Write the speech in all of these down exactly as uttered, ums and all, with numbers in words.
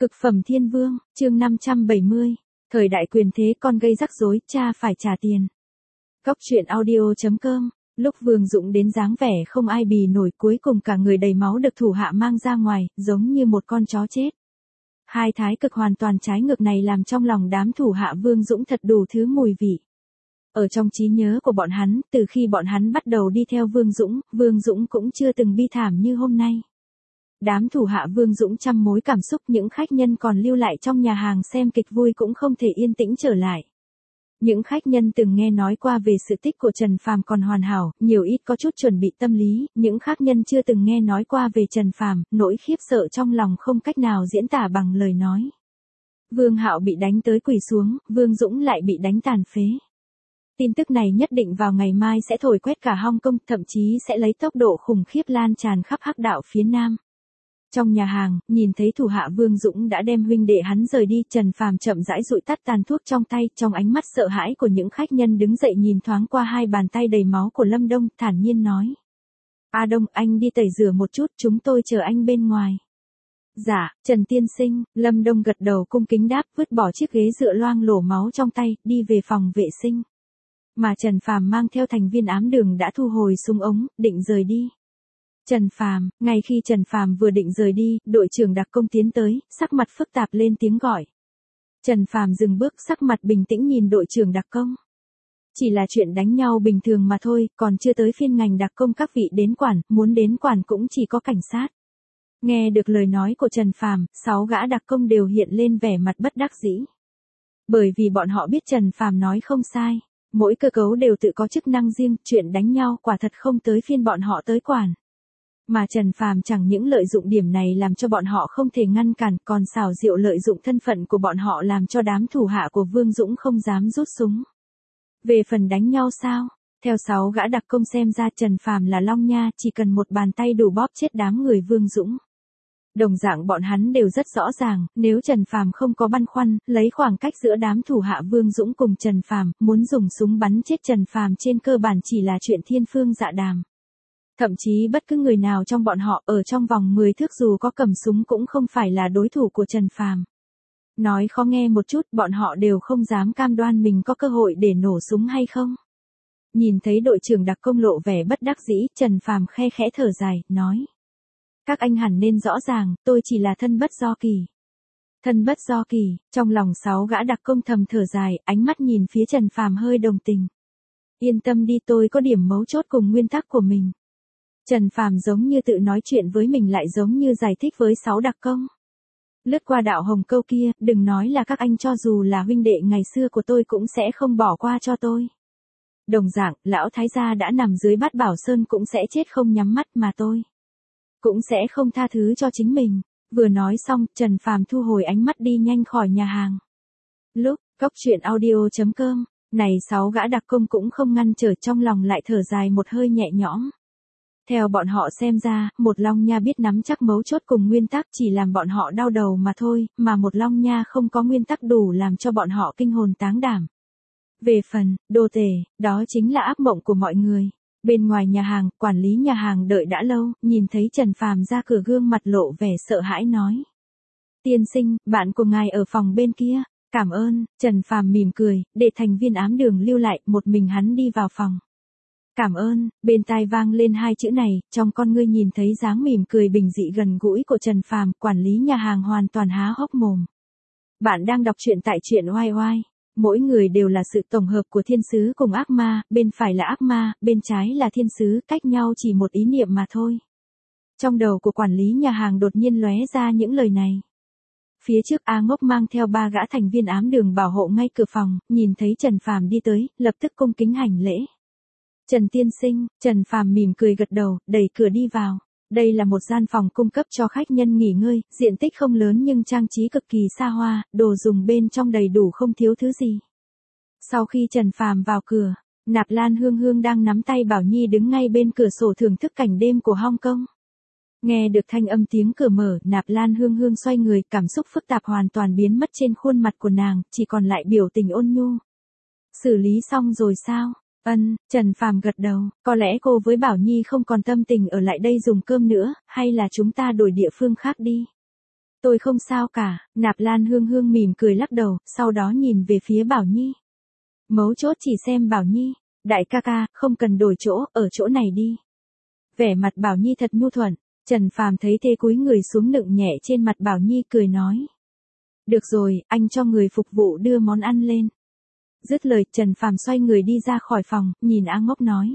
Cực phẩm thiên vương, chương năm trăm bảy mươi. Thời đại quyền thế con gây rắc rối, cha phải trả tiền. Góc truyện audio chấm com. Lúc Vương Dũng đến dáng vẻ không ai bì nổi, cuối cùng cả người đầy máu được thủ hạ mang ra ngoài, giống như một con chó chết. Hai thái cực hoàn toàn trái ngược này làm trong lòng đám thủ hạ Vương Dũng thật đủ thứ mùi vị. Ở trong trí nhớ của bọn hắn, từ khi bọn hắn bắt đầu đi theo Vương Dũng, Vương Dũng cũng chưa từng bi thảm như hôm nay. Đám thủ hạ Vương Dũng trăm mối cảm xúc, những khách nhân còn lưu lại trong nhà hàng xem kịch vui cũng không thể yên tĩnh trở lại. Những khách nhân từng nghe nói qua về sự tích của Trần Phàm còn hoàn hảo, nhiều ít có chút chuẩn bị tâm lý, những khách nhân chưa từng nghe nói qua về Trần Phàm, nỗi khiếp sợ trong lòng không cách nào diễn tả bằng lời nói. Vương Hạo bị đánh tới quỳ xuống, Vương Dũng lại bị đánh tàn phế. Tin tức này nhất định vào ngày mai sẽ thổi quét cả Hong Kong, thậm chí sẽ lấy tốc độ khủng khiếp lan tràn khắp Hắc đạo phía Nam. Trong nhà hàng, nhìn thấy thủ hạ Vương Dũng đã đem huynh đệ hắn rời đi, Trần Phàm chậm rãi dụi tắt tàn thuốc trong tay, trong ánh mắt sợ hãi của những khách nhân đứng dậy nhìn thoáng qua hai bàn tay đầy máu của Lâm Đông, thản nhiên nói. A Đông, anh đi tẩy rửa một chút, chúng tôi chờ anh bên ngoài. Dạ, Trần tiên sinh, Lâm Đông gật đầu cung kính đáp, vứt bỏ chiếc ghế dựa loang lổ máu trong tay, đi về phòng vệ sinh. Mà Trần Phàm mang theo thành viên ám đường đã thu hồi súng ống, định rời đi. Trần Phàm, ngay khi Trần Phàm vừa định rời đi, đội trưởng đặc công tiến tới, sắc mặt phức tạp lên tiếng gọi. Trần Phàm dừng bước, sắc mặt bình tĩnh nhìn đội trưởng đặc công. Chỉ là chuyện đánh nhau bình thường mà thôi, còn chưa tới phiên ngành đặc công các vị đến quản, muốn đến quản cũng chỉ có cảnh sát. Nghe được lời nói của Trần Phàm, sáu gã đặc công đều hiện lên vẻ mặt bất đắc dĩ. Bởi vì bọn họ biết Trần Phàm nói không sai, mỗi cơ cấu đều tự có chức năng riêng, chuyện đánh nhau quả thật không tới phiên bọn họ tới quản. Mà Trần Phàm chẳng những lợi dụng điểm này làm cho bọn họ không thể ngăn cản, còn xảo diệu lợi dụng thân phận của bọn họ làm cho đám thủ hạ của Vương Dũng không dám rút súng. Về phần đánh nhau sao? Theo sáu gã đặc công xem ra Trần Phàm là long nha, chỉ cần một bàn tay đủ bóp chết đám người Vương Dũng. Đồng dạng bọn hắn đều rất rõ ràng, nếu Trần Phàm không có băn khoăn, lấy khoảng cách giữa đám thủ hạ Vương Dũng cùng Trần Phàm, muốn dùng súng bắn chết Trần Phàm trên cơ bản chỉ là chuyện thiên phương dạ đàm. Thậm chí bất cứ người nào trong bọn họ ở trong vòng mười thước dù có cầm súng cũng không phải là đối thủ của Trần Phàm. Nói khó nghe một chút, bọn họ đều không dám cam đoan mình có cơ hội để nổ súng hay không. Nhìn thấy đội trưởng đặc công lộ vẻ bất đắc dĩ, Trần Phàm khe khẽ thở dài, nói. Các anh hẳn nên rõ ràng, tôi chỉ là thân bất do kỳ. Thân bất do kỳ, trong lòng sáu gã đặc công thầm thở dài, ánh mắt nhìn phía Trần Phàm hơi đồng tình. Yên tâm đi, tôi có điểm mấu chốt cùng nguyên tắc của mình. Trần Phàm giống như tự nói chuyện với mình lại giống như giải thích với sáu đặc công. Lướt qua đạo hồng câu kia, đừng nói là các anh, cho dù là huynh đệ ngày xưa của tôi cũng sẽ không bỏ qua cho tôi. Đồng dạng, lão thái gia đã nằm dưới bát bảo sơn cũng sẽ chết không nhắm mắt, mà tôi cũng sẽ không tha thứ cho chính mình. Vừa nói xong, Trần Phàm thu hồi ánh mắt đi nhanh khỏi nhà hàng. Lúc, góc truyện audio chấm com, này sáu gã đặc công cũng không ngăn trở, trong lòng lại thở dài một hơi nhẹ nhõm. Theo bọn họ xem ra, một long nha biết nắm chắc mấu chốt cùng nguyên tắc chỉ làm bọn họ đau đầu mà thôi, mà một long nha không có nguyên tắc đủ làm cho bọn họ kinh hồn táng đảm. Về phần, đồ tể, đó chính là ác mộng của mọi người. Bên ngoài nhà hàng, quản lý nhà hàng đợi đã lâu, nhìn thấy Trần Phàm ra cửa gương mặt lộ vẻ sợ hãi nói. Tiên sinh, bạn của ngài ở phòng bên kia. Cảm ơn, Trần Phàm mỉm cười, để thành viên ám đường lưu lại, một mình hắn đi vào phòng. Cảm ơn, bên tai vang lên hai chữ này, trong con ngươi nhìn thấy dáng mỉm cười bình dị gần gũi của Trần Phàm, quản lý nhà hàng hoàn toàn há hốc mồm. Bạn đang đọc truyện tại truyện oai oai. Mỗi người đều là sự tổng hợp của thiên sứ cùng ác ma, bên phải là ác ma, bên trái là thiên sứ, cách nhau chỉ một ý niệm mà thôi. Trong đầu của quản lý nhà hàng đột nhiên lóe ra những lời này. Phía trước A Ngốc mang theo ba gã thành viên ám đường bảo hộ ngay cửa phòng, nhìn thấy Trần Phàm đi tới, lập tức cung kính hành lễ. Trần tiên sinh, Trần Phàm mỉm cười gật đầu, đẩy cửa đi vào. Đây là một gian phòng cung cấp cho khách nhân nghỉ ngơi, diện tích không lớn nhưng trang trí cực kỳ xa hoa, đồ dùng bên trong đầy đủ không thiếu thứ gì. Sau khi Trần Phàm vào cửa, Nạp Lan Hương Hương đang nắm tay Bảo Nhi đứng ngay bên cửa sổ thưởng thức cảnh đêm của Hong Kong. Nghe được thanh âm tiếng cửa mở, Nạp Lan Hương Hương xoay người, cảm xúc phức tạp hoàn toàn biến mất trên khuôn mặt của nàng, chỉ còn lại biểu tình ôn nhu. Xử lý xong rồi sao? Ân, Trần Phàm gật đầu, có lẽ cô với Bảo Nhi không còn tâm tình ở lại đây dùng cơm nữa, hay là chúng ta đổi địa phương khác đi. Tôi không sao cả, Nạp Lan Hương Hương mỉm cười lắc đầu, sau đó nhìn về phía Bảo Nhi. Mấu chốt chỉ xem Bảo Nhi, đại ca ca, không cần đổi chỗ, ở chỗ này đi. Vẻ mặt Bảo Nhi thật nhu thuận, Trần Phàm thấy thế cúi người xuống nựng nhẹ trên mặt Bảo Nhi cười nói. Được rồi, anh cho người phục vụ đưa món ăn lên. Dứt lời, Trần Phàm xoay người đi ra khỏi phòng, nhìn A Ngốc nói.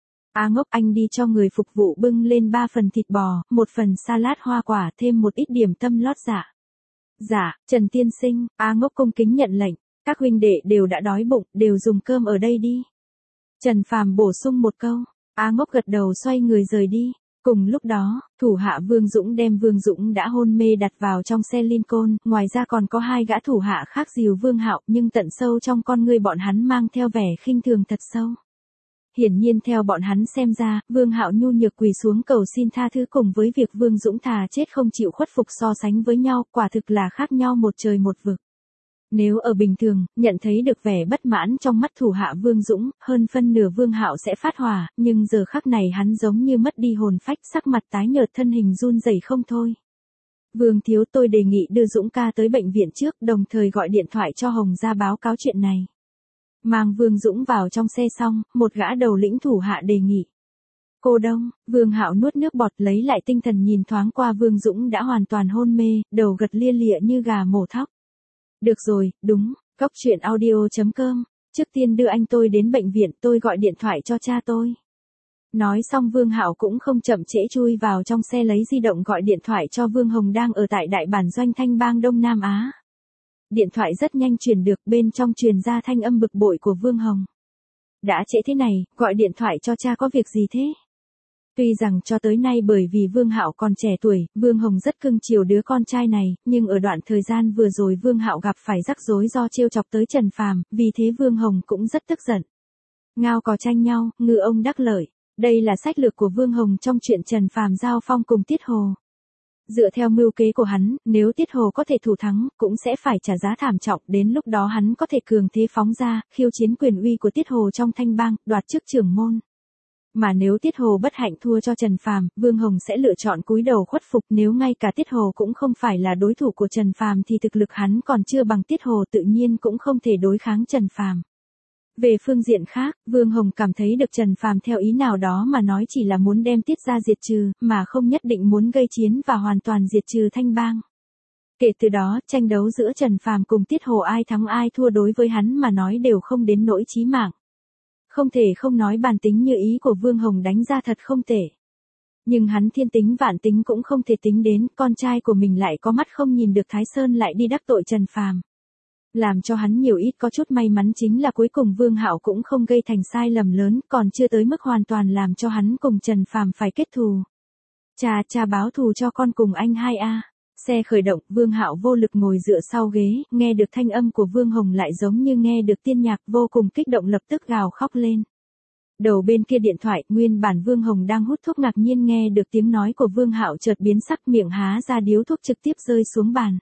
A Ngốc, anh đi cho người phục vụ bưng lên ba phần thịt bò, một phần salad hoa quả, thêm một ít điểm tâm lót dạ. Dạ, Trần tiên sinh, A Ngốc cung kính nhận lệnh, các huynh đệ đều đã đói bụng, đều dùng cơm ở đây đi. Trần Phàm bổ sung một câu, A Ngốc gật đầu xoay người rời đi. Cùng lúc đó, thủ hạ Vương Dũng đem Vương Dũng đã hôn mê đặt vào trong xe Lincoln, ngoài ra còn có hai gã thủ hạ khác dìu Vương Hạo, nhưng tận sâu trong con ngươi bọn hắn mang theo vẻ khinh thường thật sâu. Hiển nhiên theo bọn hắn xem ra, Vương Hạo nhu nhược quỳ xuống cầu xin tha thứ cùng với việc Vương Dũng thà chết không chịu khuất phục so sánh với nhau, quả thực là khác nhau một trời một vực. Nếu ở bình thường, nhận thấy được vẻ bất mãn trong mắt thủ hạ Vương Dũng, hơn phân nửa Vương Hạo sẽ phát hỏa, nhưng giờ khắc này hắn giống như mất đi hồn phách, sắc mặt tái nhợt, thân hình run rẩy không thôi. Vương thiếu, tôi đề nghị đưa Dũng ca tới bệnh viện trước, đồng thời gọi điện thoại cho Hồng ra báo cáo chuyện này. Mang Vương Dũng vào trong xe xong, một gã đầu lĩnh thủ hạ đề nghị. Cô Đông, Vương Hạo nuốt nước bọt lấy lại tinh thần nhìn thoáng qua Vương Dũng đã hoàn toàn hôn mê, đầu gật lia lịa như gà mổ thóc. Được rồi, đúng, cóc truyện audio chấm com, trước tiên đưa anh tôi đến bệnh viện, tôi gọi điện thoại cho cha tôi. Nói xong Vương Hạo cũng không chậm trễ chui vào trong xe lấy di động gọi điện thoại cho Vương Hồng đang ở tại đại bản doanh Thanh Bang Đông Nam Á. Điện thoại rất nhanh truyền được, bên trong truyền ra thanh âm bực bội của Vương Hồng. Đã trễ thế này, gọi điện thoại cho cha có việc gì thế? Tuy rằng cho tới nay bởi vì Vương Hạo còn trẻ tuổi, Vương Hồng rất cưng chiều đứa con trai này, nhưng ở đoạn thời gian vừa rồi Vương Hạo gặp phải rắc rối do trêu chọc tới Trần Phàm, vì thế Vương Hồng cũng rất tức giận. Ngao cò tranh nhau, ngư ông đắc lợi. Đây là sách lược của Vương Hồng trong chuyện Trần Phàm giao phong cùng Tiết Hồ. Dựa theo mưu kế của hắn, nếu Tiết Hồ có thể thủ thắng, cũng sẽ phải trả giá thảm trọng, đến lúc đó hắn có thể cường thế phóng ra, khiêu chiến quyền uy của Tiết Hồ trong Thanh Bang, đoạt chức trưởng môn. Mà nếu Tiết Hồ bất hạnh thua cho Trần Phàm, Vương Hồng sẽ lựa chọn cúi đầu khuất phục, nếu ngay cả Tiết Hồ cũng không phải là đối thủ của Trần Phàm thì thực lực hắn còn chưa bằng Tiết Hồ, tự nhiên cũng không thể đối kháng Trần Phàm. Về phương diện khác, Vương Hồng cảm thấy được Trần Phàm theo ý nào đó mà nói chỉ là muốn đem Tiết ra diệt trừ, mà không nhất định muốn gây chiến và hoàn toàn diệt trừ Thanh Bang. Kể từ đó, tranh đấu giữa Trần Phàm cùng Tiết Hồ ai thắng ai thua đối với hắn mà nói đều không đến nỗi chí mạng. Không thể không nói bản tính như ý của Vương Hồng đánh ra thật không tệ. Nhưng hắn thiên tính vạn tính cũng không thể tính đến, con trai của mình lại có mắt không nhìn được Thái Sơn lại đi đắc tội Trần Phàm. Làm cho hắn nhiều ít có chút may mắn chính là cuối cùng Vương Hạo cũng không gây thành sai lầm lớn, còn chưa tới mức hoàn toàn làm cho hắn cùng Trần Phàm phải kết thù. Cha, cha báo thù cho con cùng anh hai a. Xe khởi động, Vương Hạo vô lực ngồi dựa sau ghế, nghe được thanh âm của Vương Hồng lại giống như nghe được tiên nhạc, vô cùng kích động lập tức gào khóc lên. Đầu bên kia điện thoại, nguyên bản Vương Hồng đang hút thuốc ngạc nhiên nghe được tiếng nói của Vương Hạo chợt biến sắc, miệng há ra điếu thuốc trực tiếp rơi xuống bàn.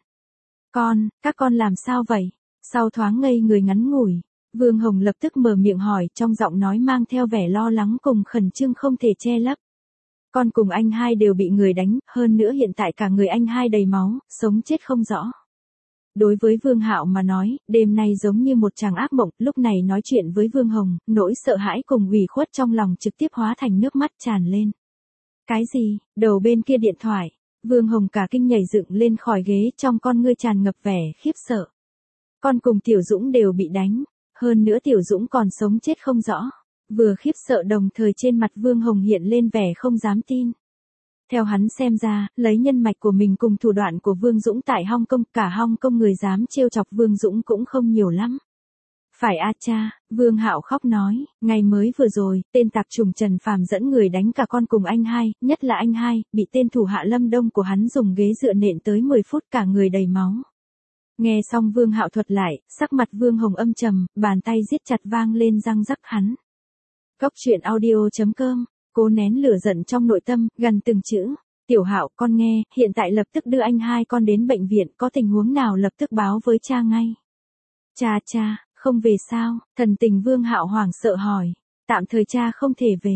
Con, các con làm sao vậy? Sau thoáng ngây người ngắn ngủi, Vương Hồng lập tức mở miệng hỏi, trong giọng nói mang theo vẻ lo lắng cùng khẩn trương không thể che lấp. Con cùng anh hai đều bị người đánh, hơn nữa hiện tại cả người anh hai đầy máu, sống chết không rõ. Đối với Vương Hạo mà nói, đêm nay giống như một tràng ác mộng, lúc này nói chuyện với Vương Hồng, nỗi sợ hãi cùng ủy khuất trong lòng trực tiếp hóa thành nước mắt tràn lên. Cái gì? Đầu bên kia điện thoại, Vương Hồng cả kinh nhảy dựng lên khỏi ghế, trong con ngươi tràn ngập vẻ khiếp sợ. Con cùng Tiểu Dũng đều bị đánh, hơn nữa Tiểu Dũng còn sống chết không rõ. Vừa khiếp sợ đồng thời trên mặt Vương Hồng hiện lên vẻ không dám tin. Theo hắn xem ra, lấy nhân mạch của mình cùng thủ đoạn của Vương Dũng tại Hong Kong, cả Hong Kong người dám trêu chọc Vương Dũng cũng không nhiều lắm. Phải a cha, Vương Hạo khóc nói, ngày mới vừa rồi, tên tạp chủng Trần Phàm dẫn người đánh cả con cùng anh hai, nhất là anh hai, bị tên thủ hạ Lâm Đông của hắn dùng ghế dựa nện tới mười phút cả người đầy máu. Nghe xong Vương Hạo thuật lại, sắc mặt Vương Hồng âm trầm, bàn tay giết chặt vang lên răng rắc hắn. Cóc truyện audio chấm com, cố nén lửa giận trong nội tâm, gần từng chữ. Tiểu Hạo, con nghe, hiện tại lập tức đưa anh hai con đến bệnh viện, có tình huống nào lập tức báo với cha ngay. Cha cha, không về sao? Thần tình Vương Hạo hoảng sợ hỏi. Tạm thời cha không thể về.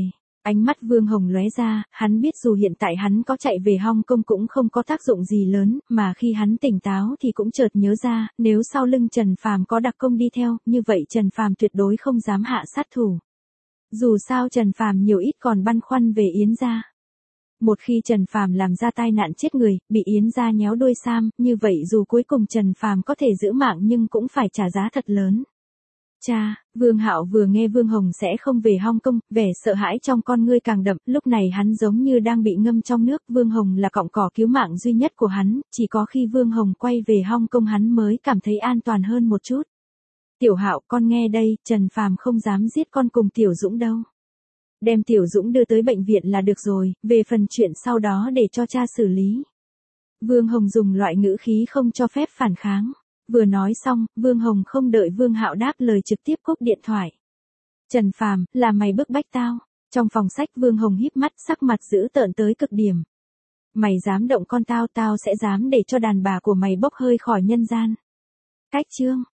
Ánh mắt Vương Hồng lóe ra, hắn biết dù hiện tại hắn có chạy về Hong Kong cũng không có tác dụng gì lớn, mà khi hắn tỉnh táo thì cũng chợt nhớ ra, nếu sau lưng Trần Phàm có đặc công đi theo, như vậy Trần Phàm tuyệt đối không dám hạ sát thủ. Dù sao Trần Phàm nhiều ít còn băn khoăn về Yến gia. Một khi Trần Phàm làm ra tai nạn chết người, bị Yến gia nhéo đuôi sam, như vậy dù cuối cùng Trần Phàm có thể giữ mạng nhưng cũng phải trả giá thật lớn. Cha, Vương Hạo vừa nghe Vương Hồng sẽ không về Hong Kong, vẻ sợ hãi trong con ngươi càng đậm, lúc này hắn giống như đang bị ngâm trong nước, Vương Hồng là cọng cỏ cứu mạng duy nhất của hắn, chỉ có khi Vương Hồng quay về Hong Kong hắn mới cảm thấy an toàn hơn một chút. Tiểu Hạo, con nghe đây, Trần Phàm không dám giết con cùng Tiểu Dũng đâu. Đem Tiểu Dũng đưa tới bệnh viện là được rồi, về phần chuyện sau đó để cho cha xử lý. Vương Hồng dùng loại ngữ khí không cho phép phản kháng. Vừa nói xong, Vương Hồng không đợi Vương Hạo đáp lời trực tiếp cúp điện thoại. Trần Phàm, là mày bức bách tao. Trong phòng sách Vương Hồng híp mắt sắc mặt dữ tợn tới cực điểm. Mày dám động con tao, tao sẽ dám để cho đàn bà của mày bốc hơi khỏi nhân gian. Cách chương.